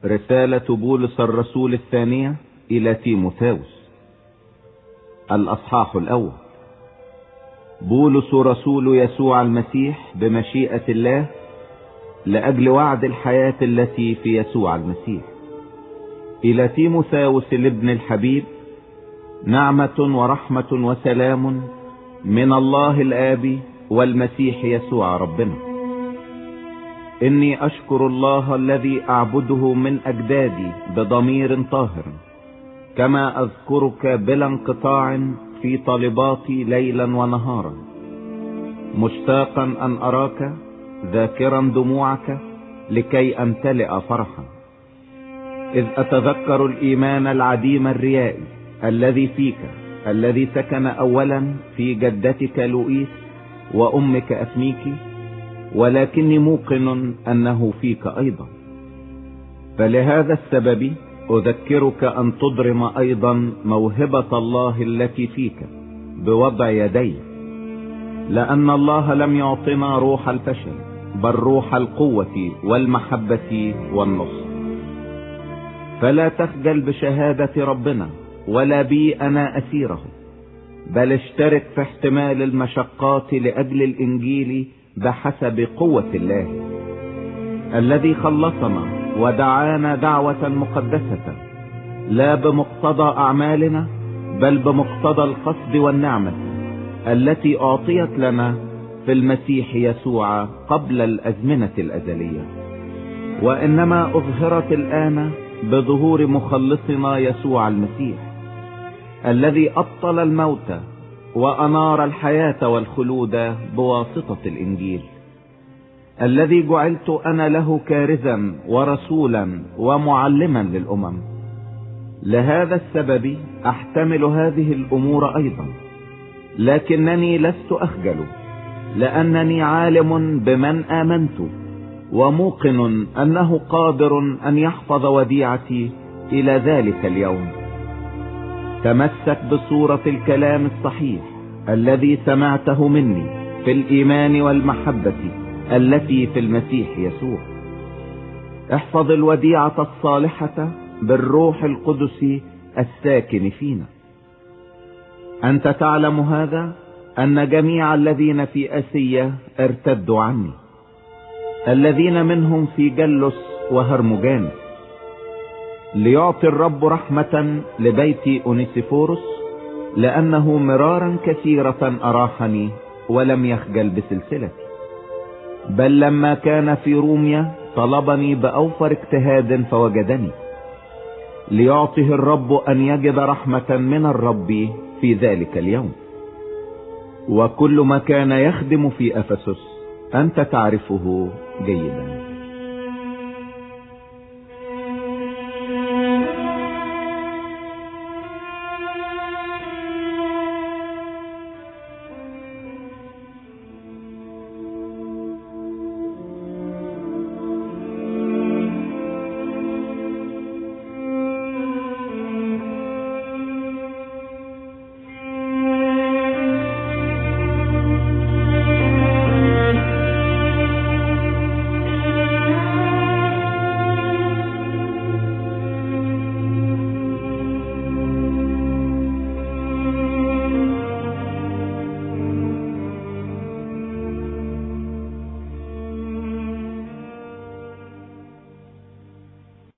رسالة بولس الرسول الثانية إلى تيموثاوس. الأصحاح الأول. بولس رسول يسوع المسيح بمشيئة الله لأجل وعد الحياة التي في يسوع المسيح، إلى تيموثاوس الابن الحبيب، نعمة ورحمة وسلام من الله الآب والمسيح يسوع ربنا. إني أشكر الله الذي أعبده من أجدادي بضمير طاهر، كما أذكرك بلا انقطاع في طلباتي ليلا ونهارا، مشتاقا أن أراك ذاكرا دموعك لكي أمتلئ فرحا، إذ أتذكر الإيمان العديم الرياء الذي فيك، الذي سكن أولا في جدتك لوئيس وأمك أسميكي، ولكني موقن أنه فيك أيضا. فلهذا السبب أذكرك أن تضرم أيضا موهبة الله التي فيك بوضع يدي، لأن الله لم يعطنا روح الفشل، بل روح القوة والمحبة والنصر. فلا تخجل بشهادة ربنا ولا بي أنا أسيره، بل اشترك في احتمال المشقات لأجل الإنجيل بحسب قوة الله، الذي خلصنا ودعانا دعوة مقدسة، لا بمقتضى أعمالنا، بل بمقتضى القصد والنعمة التي أعطيت لنا في المسيح يسوع قبل الأزمنة الأزلية، وإنما أظهرت الآن بظهور مخلصنا يسوع المسيح، الذي أبطل الموت وأنار الحياة والخلود بواسطة الإنجيل، الذي جعلت أنا له كارزا ورسولا ومعلما للأمم. لهذا السبب أحتمل هذه الأمور أيضا، لكنني لست أخجل، لأنني عالم بمن آمنت، وموقن أنه قادر أن يحفظ وديعتي إلى ذلك اليوم. تمسك بصورة الكلام الصحيح الذي سمعته مني في الإيمان والمحبة التي في المسيح يسوع. احفظ الوديعة الصالحة بالروح القدس الساكن فينا. أنت تعلم هذا، أن جميع الذين في آسيا ارتدوا عني، الذين منهم في جلس وهرمجان، ليعطي الرب رحمة لبيت أونيسيفوروس، لأنه مرارا كثيرة أراحني ولم يخجل بسلسلتي، بل لما كان في روميا طلبني بأوفر اجتهاد فوجدني، ليعطيه الرب أن يجد رحمة من الرب في ذلك اليوم. وكل ما كان يخدم في أفسس أنت تعرفه جيدا.